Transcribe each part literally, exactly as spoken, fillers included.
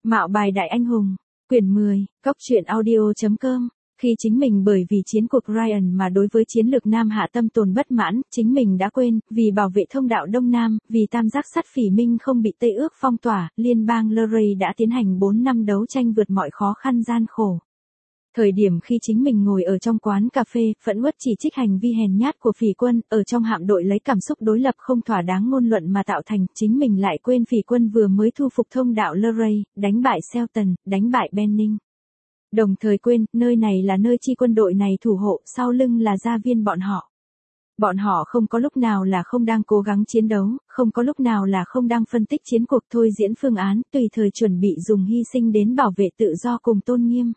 Mạo bài đại anh hùng, quyển mười, cóc truyện audio.com. Khi chính mình bởi vì chiến cuộc Ryan mà đối với chiến lược Nam Hạ tâm tồn bất mãn, chính mình đã quên, vì bảo vệ thông đạo Đông Nam, vì tam giác sắt phỉ Minh không bị Tây ước phong tỏa, liên bang Luray đã tiến hành bốn năm đấu tranh vượt mọi khó khăn gian khổ. Thời điểm khi chính mình ngồi ở trong quán cà phê, phẫn uất chỉ trích hành vi hèn nhát của phỉ quân, ở trong hạm đội lấy cảm xúc đối lập không thỏa đáng ngôn luận mà tạo thành, chính mình lại quên phỉ quân vừa mới thu phục thông đạo Luray, đánh bại Shelton, đánh bại Benning. Đồng thời quên, nơi này là nơi chi quân đội này thủ hộ, sau lưng là gia viên bọn họ. Bọn họ không có lúc nào là không đang cố gắng chiến đấu, không có lúc nào là không đang phân tích chiến cuộc thôi diễn phương án, tùy thời chuẩn bị dùng hy sinh đến bảo vệ tự do cùng tôn nghiêm.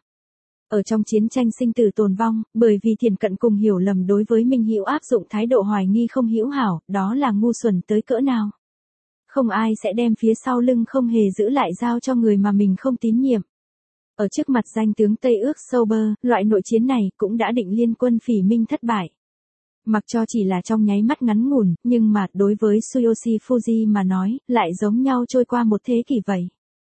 Ở trong chiến tranh sinh tử tồn vong, bởi vì thiển cận cùng hiểu lầm đối với Minh Hữu áp dụng thái độ hoài nghi không hữu hảo, đó là ngu xuẩn tới cỡ nào. Không ai sẽ đem phía sau lưng không hề giữ lại giao cho người mà mình không tín nhiệm. Ở trước mặt danh tướng Tây ước Sober, loại nội chiến này cũng đã định liên quân phỉ Minh thất bại. Mặc cho chỉ là trong nháy mắt ngắn ngủn, nhưng mà đối với Tsuyoshi Fuji mà nói, lại giống nhau trôi qua một thế kỷ vậy.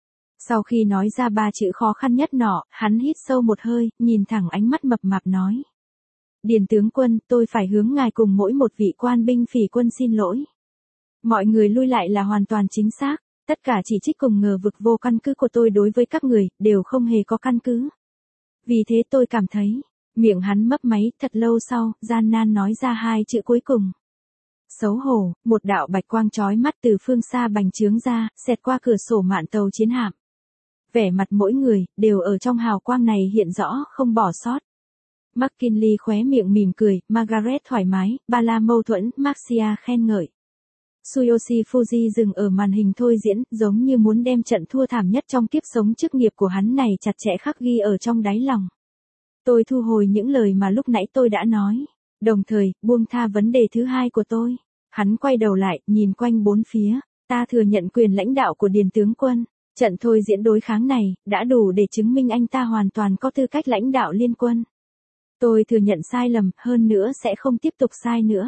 Sau khi nói ra ba chữ khó khăn nhất nọ, hắn hít sâu một hơi, nhìn thẳng ánh mắt mập mạp nói. Điền tướng quân, tôi phải hướng ngài cùng mỗi một vị quan binh phỉ quân xin lỗi. Mọi người lui lại là hoàn toàn chính xác, tất cả chỉ trích cùng ngờ vực vô căn cứ của tôi đối với các người, đều không hề có căn cứ. Vì thế tôi cảm thấy, miệng hắn mấp máy, thật lâu sau, gian nan nói ra hai chữ cuối cùng. Xấu hổ, một đạo bạch quang chói mắt từ phương xa bành trướng ra, xẹt qua cửa sổ mạn tàu chiến hạm. Vẻ mặt mỗi người, đều ở trong hào quang này hiện rõ, không bỏ sót. McKinley khóe miệng mỉm cười, Margaret thoải mái, Bala mâu thuẫn, Marcia khen ngợi. Tsuyoshi Fuji dừng ở màn hình thôi diễn, giống như muốn đem trận thua thảm nhất trong kiếp sống chức nghiệp của hắn này chặt chẽ khắc ghi ở trong đáy lòng. Tôi thu hồi những lời mà lúc nãy tôi đã nói, đồng thời, buông tha vấn đề thứ hai của tôi. Hắn quay đầu lại, nhìn quanh bốn phía, ta thừa nhận quyền lãnh đạo của Điền tướng quân. Trận thôi diễn đối kháng này, đã đủ để chứng minh anh ta hoàn toàn có tư cách lãnh đạo liên quân. Tôi thừa nhận sai lầm, hơn nữa sẽ không tiếp tục sai nữa.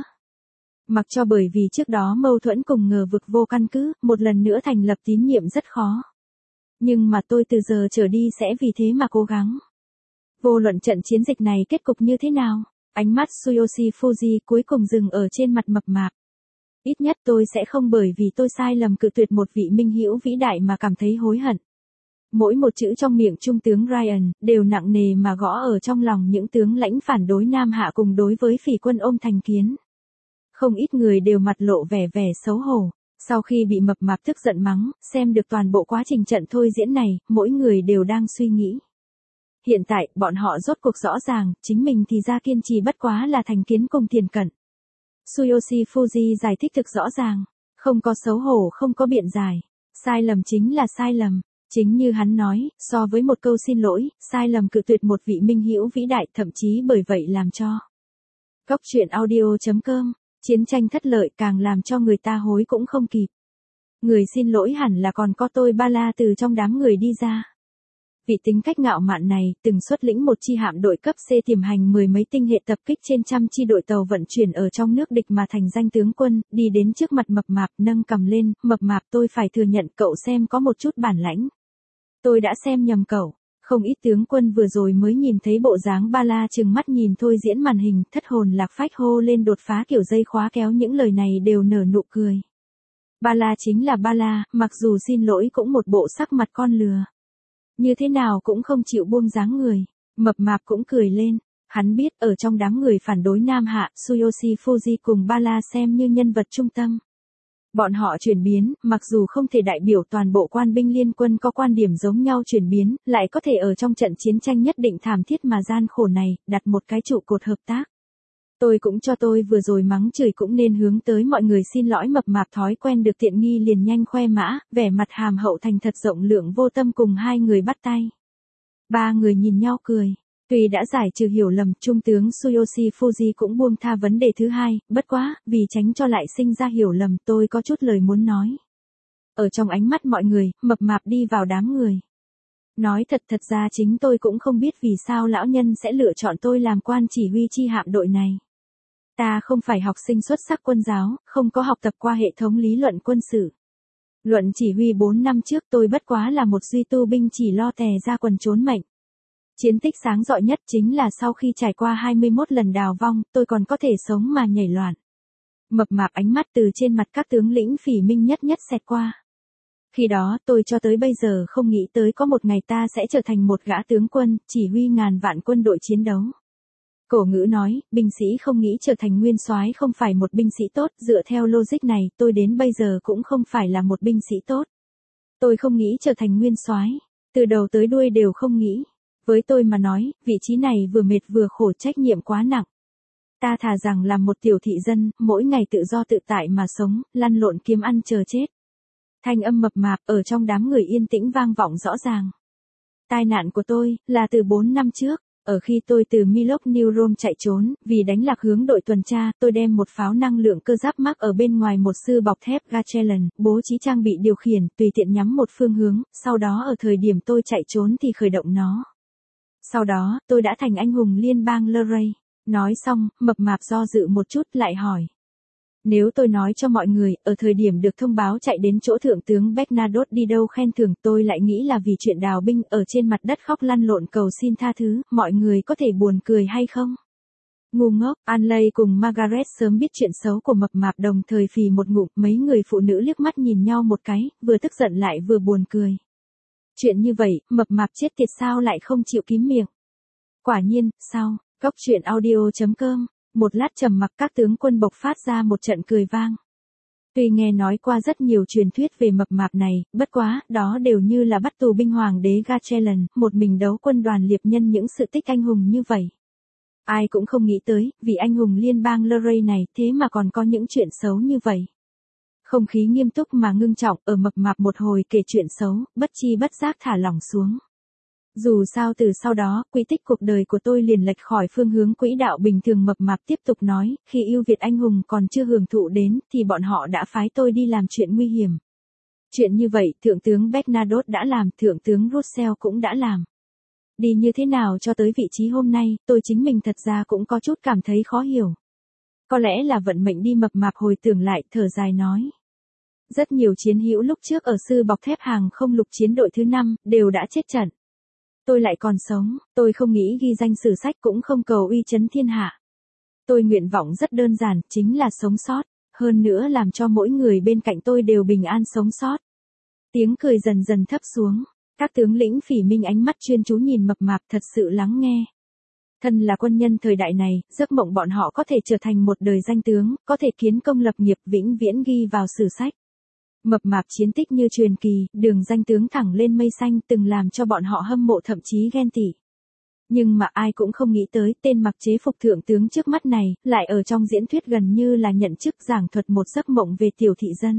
Mặc cho bởi vì trước đó mâu thuẫn cùng ngờ vực vô căn cứ, một lần nữa thành lập tín nhiệm rất khó. Nhưng mà tôi từ giờ trở đi sẽ vì thế mà cố gắng. Vô luận trận chiến dịch này kết cục như thế nào, ánh mắt Tsuyoshi Fuji cuối cùng dừng ở trên mặt mập mạp. Ít nhất tôi sẽ không bởi vì tôi sai lầm cự tuyệt một vị minh hữu vĩ đại mà cảm thấy hối hận. Mỗi một chữ trong miệng trung tướng Ryan, đều nặng nề mà gõ ở trong lòng những tướng lãnh phản đối Nam Hạ cùng đối với phỉ quân ôm thành kiến. Không ít người đều mặt lộ vẻ vẻ xấu hổ. Sau khi bị mập mạp tức giận mắng, xem được toàn bộ quá trình trận thôi diễn này, mỗi người đều đang suy nghĩ. Hiện tại, bọn họ rốt cuộc rõ ràng, chính mình thì ra kiên trì bất quá là thành kiến cùng thiển cận. Tsuyoshi Fuji giải thích thực rõ ràng, không có xấu hổ không có biện giải, sai lầm chính là sai lầm, chính như hắn nói, so với một câu xin lỗi, sai lầm cự tuyệt một vị minh hữu vĩ đại thậm chí bởi vậy làm cho. Cóc truyện audio.com, chiến tranh thất lợi càng làm cho người ta hối cũng không kịp. Người xin lỗi hẳn là còn có tôi Bala từ trong đám người đi ra. Vị tính cách ngạo mạn này, từng xuất lĩnh một chi hạm đội cấp C tiềm hành mười mấy tinh hệ tập kích trên trăm chi đội tàu vận chuyển ở trong nước địch mà thành danh tướng quân, đi đến trước mặt mập mạp nâng cầm lên, mập mạp tôi phải thừa nhận cậu xem có một chút bản lãnh. Tôi đã xem nhầm cậu, không ít tướng quân vừa rồi mới nhìn thấy bộ dáng Bala trừng mắt nhìn thôi diễn màn hình, thất hồn lạc phách hô lên đột phá kiểu dây khóa kéo những lời này đều nở nụ cười. Bala chính là Bala, mặc dù xin lỗi cũng một bộ sắc mặt con lừa. Như thế nào cũng không chịu buông dáng người, mập mạp cũng cười lên, hắn biết ở trong đám người phản đối Nam Hạ, Tsuyoshi Fuji cùng Bala xem như nhân vật trung tâm. Bọn họ chuyển biến, mặc dù không thể đại biểu toàn bộ quan binh liên quân có quan điểm giống nhau chuyển biến, lại có thể ở trong trận chiến tranh nhất định thảm thiết mà gian khổ này, đặt một cái trụ cột hợp tác. Tôi cũng cho tôi vừa rồi mắng chửi cũng nên hướng tới mọi người xin lỗi mập mạp thói quen được tiện nghi liền nhanh khoe mã, vẻ mặt hàm hậu thành thật rộng lượng vô tâm cùng hai người bắt tay. Ba người nhìn nhau cười. Tuy đã giải trừ hiểu lầm, trung tướng Tsuyoshi Fuji cũng buông tha vấn đề thứ hai, bất quá, vì tránh cho lại sinh ra hiểu lầm tôi có chút lời muốn nói. Ở trong ánh mắt mọi người, mập mạp đi vào đám người. Nói thật thật ra chính tôi cũng không biết vì sao lão nhân sẽ lựa chọn tôi làm quan chỉ huy chi hạm đội này. Ta không phải học sinh xuất sắc quân giáo, không có học tập qua hệ thống lý luận quân sự. Luận chỉ huy bốn năm trước tôi bất quá là một duy tu binh chỉ lo tè ra quần trốn mệnh. Chiến tích sáng rọi nhất chính là sau khi trải qua hai mươi mốt lần đào vong, tôi còn có thể sống mà nhảy loạn. Mập mạp ánh mắt từ trên mặt các tướng lĩnh phỉ minh nhất nhất xẹt qua. Khi đó tôi cho tới bây giờ không nghĩ tới có một ngày ta sẽ trở thành một gã tướng quân, chỉ huy ngàn vạn quân đội chiến đấu. Cổ ngữ nói, binh sĩ không nghĩ trở thành nguyên soái không phải một binh sĩ tốt, dựa theo logic này, tôi đến bây giờ cũng không phải là một binh sĩ tốt. Tôi không nghĩ trở thành nguyên soái, từ đầu tới đuôi đều không nghĩ. Với tôi mà nói, vị trí này vừa mệt vừa khổ, trách nhiệm quá nặng. Ta thà rằng làm một tiểu thị dân, mỗi ngày tự do tự tại mà sống, lăn lộn kiếm ăn chờ chết. Thanh âm mập mạp ở trong đám người yên tĩnh vang vọng rõ ràng. Tai nạn của tôi là từ bốn năm trước, ở khi tôi từ Milok New Rome chạy trốn, vì đánh lạc hướng đội tuần tra, tôi đem một pháo năng lượng cơ giáp mắc ở bên ngoài một sư bọc thép Gatchellan, bố trí trang bị điều khiển, tùy tiện nhắm một phương hướng, sau đó ở thời điểm tôi chạy trốn thì khởi động nó. Sau đó, tôi đã thành anh hùng liên bang Luray. Nói xong, mập mạp do dự một chút lại hỏi. Nếu tôi nói cho mọi người, ở thời điểm được thông báo chạy đến chỗ thượng tướng Bernadotte đi đâu khen thưởng, tôi lại nghĩ là vì chuyện đào binh ở trên mặt đất khóc lăn lộn cầu xin tha thứ, mọi người có thể buồn cười hay không? Ngu ngốc, Anley cùng Margaret sớm biết chuyện xấu của mập mạp đồng thời phì một ngụm, mấy người phụ nữ liếc mắt nhìn nhau một cái, vừa tức giận lại vừa buồn cười. Chuyện như vậy, mập mạp chết tiệt sao lại không chịu kín miệng? Quả nhiên, sau, Cốc truyện audio chấm com, một lát trầm mặc các tướng quân bộc phát ra một trận cười vang. Tuy nghe nói qua rất nhiều truyền thuyết về mập mạp này, bất quá, đó đều như là bắt tù binh hoàng đế Gatchellan, một mình đấu quân đoàn liệp nhân những sự tích anh hùng như vậy. Ai cũng không nghĩ tới, vì anh hùng liên bang Luray này, thế mà còn có những chuyện xấu như vậy. Không khí nghiêm túc mà ngưng trọng, ở mập mạp một hồi kể chuyện xấu, bất chi bất giác thả lỏng xuống. Dù sao từ sau đó, quy tích cuộc đời của tôi liền lệch khỏi phương hướng quỹ đạo bình thường. Mập mạp tiếp tục nói, khi ưu việt anh hùng còn chưa hưởng thụ đến, thì bọn họ đã phái tôi đi làm chuyện nguy hiểm. Chuyện như vậy, thượng tướng Bernadotte đã làm, thượng tướng Russell cũng đã làm. Đi như thế nào cho tới vị trí hôm nay, tôi chính mình thật ra cũng có chút cảm thấy khó hiểu. Có lẽ là vận mệnh đi. Mập mạp hồi tưởng lại, thở dài nói. Rất nhiều chiến hữu lúc trước ở sư bọc thép hàng không lục chiến đội thứ năm, đều đã chết trận. Tôi lại còn sống, tôi không nghĩ ghi danh sử sách cũng không cầu uy chấn thiên hạ. Tôi nguyện vọng rất đơn giản, chính là sống sót, hơn nữa làm cho mỗi người bên cạnh tôi đều bình an sống sót. Tiếng cười dần dần thấp xuống, các tướng lĩnh phỉ minh ánh mắt chuyên chú nhìn mập mạp thật sự lắng nghe. Thân là quân nhân thời đại này, giấc mộng bọn họ có thể trở thành một đời danh tướng, có thể kiến công lập nghiệp vĩnh viễn ghi vào sử sách. Mập mạp chiến tích như truyền kỳ, đường danh tướng thẳng lên mây xanh từng làm cho bọn họ hâm mộ thậm chí ghen tị. Nhưng mà ai cũng không nghĩ tới tên mặc chế phục thượng tướng trước mắt này, lại ở trong diễn thuyết gần như là nhận chức giảng thuật một giấc mộng về tiểu thị dân.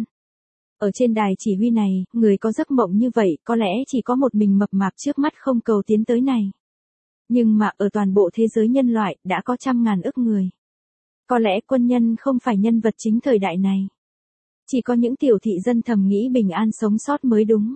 Ở trên đài chỉ huy này, người có giấc mộng như vậy có lẽ chỉ có một mình mập mạp trước mắt không cầu tiến tới này. Nhưng mà ở toàn bộ thế giới nhân loại đã có trăm ngàn ức người. Có lẽ quân nhân không phải nhân vật chính thời đại này. Chỉ có những tiểu thị dân thầm nghĩ bình an sống sót mới đúng.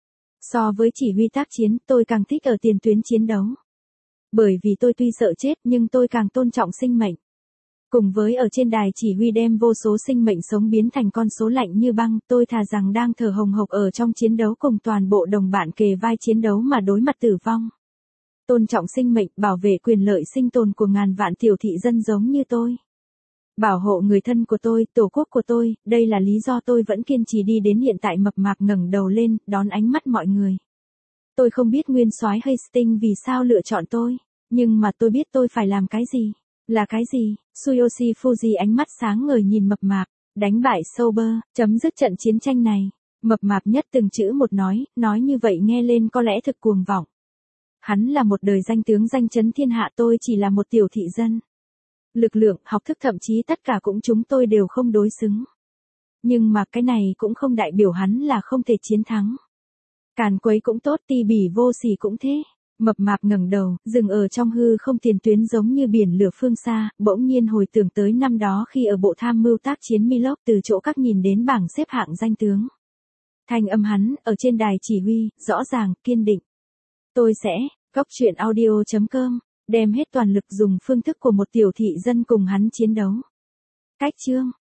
So với chỉ huy tác chiến, tôi càng thích ở tiền tuyến chiến đấu. Bởi vì tôi tuy sợ chết nhưng tôi càng tôn trọng sinh mệnh. Cùng với ở trên đài chỉ huy đem vô số sinh mệnh sống biến thành con số lạnh như băng, tôi thà rằng đang thở hồng hộc ở trong chiến đấu cùng toàn bộ đồng bạn kề vai chiến đấu mà đối mặt tử vong. Tôn trọng sinh mệnh, bảo vệ quyền lợi sinh tồn của ngàn vạn tiểu thị dân giống như tôi. Bảo hộ người thân của tôi, tổ quốc của tôi, đây là lý do tôi vẫn kiên trì đi đến hiện tại. Mập mạp ngẩng đầu lên, đón ánh mắt mọi người. Tôi không biết nguyên soái Hastings vì sao lựa chọn tôi, nhưng mà tôi biết tôi phải làm cái gì. Là cái gì? Tsuyoshi Fuji ánh mắt sáng ngời nhìn mập mạp, đánh bại Sober, chấm dứt trận chiến tranh này. Mập mạp nhất từng chữ một nói, nói như vậy nghe lên có lẽ thực cuồng vọng. Hắn là một đời danh tướng danh chấn thiên hạ, tôi chỉ là một tiểu thị dân. Lực lượng, học thức thậm chí tất cả cũng chúng tôi đều không đối xứng. Nhưng mà cái này cũng không đại biểu hắn là không thể chiến thắng. Càn quấy cũng tốt, ti bỉ vô sỉ cũng thế. Mập mạp ngẩng đầu, dừng ở trong hư không tiền tuyến giống như biển lửa phương xa, bỗng nhiên hồi tưởng tới năm đó khi ở bộ tham mưu tác chiến Milok, từ chỗ các nhìn đến bảng xếp hạng danh tướng. Thanh âm hắn, ở trên đài chỉ huy, rõ ràng, kiên định. Tôi sẽ, Cốc truyện audio chấm com, đem hết toàn lực dùng phương thức của một tiểu thị dân cùng hắn chiến đấu. Cách chương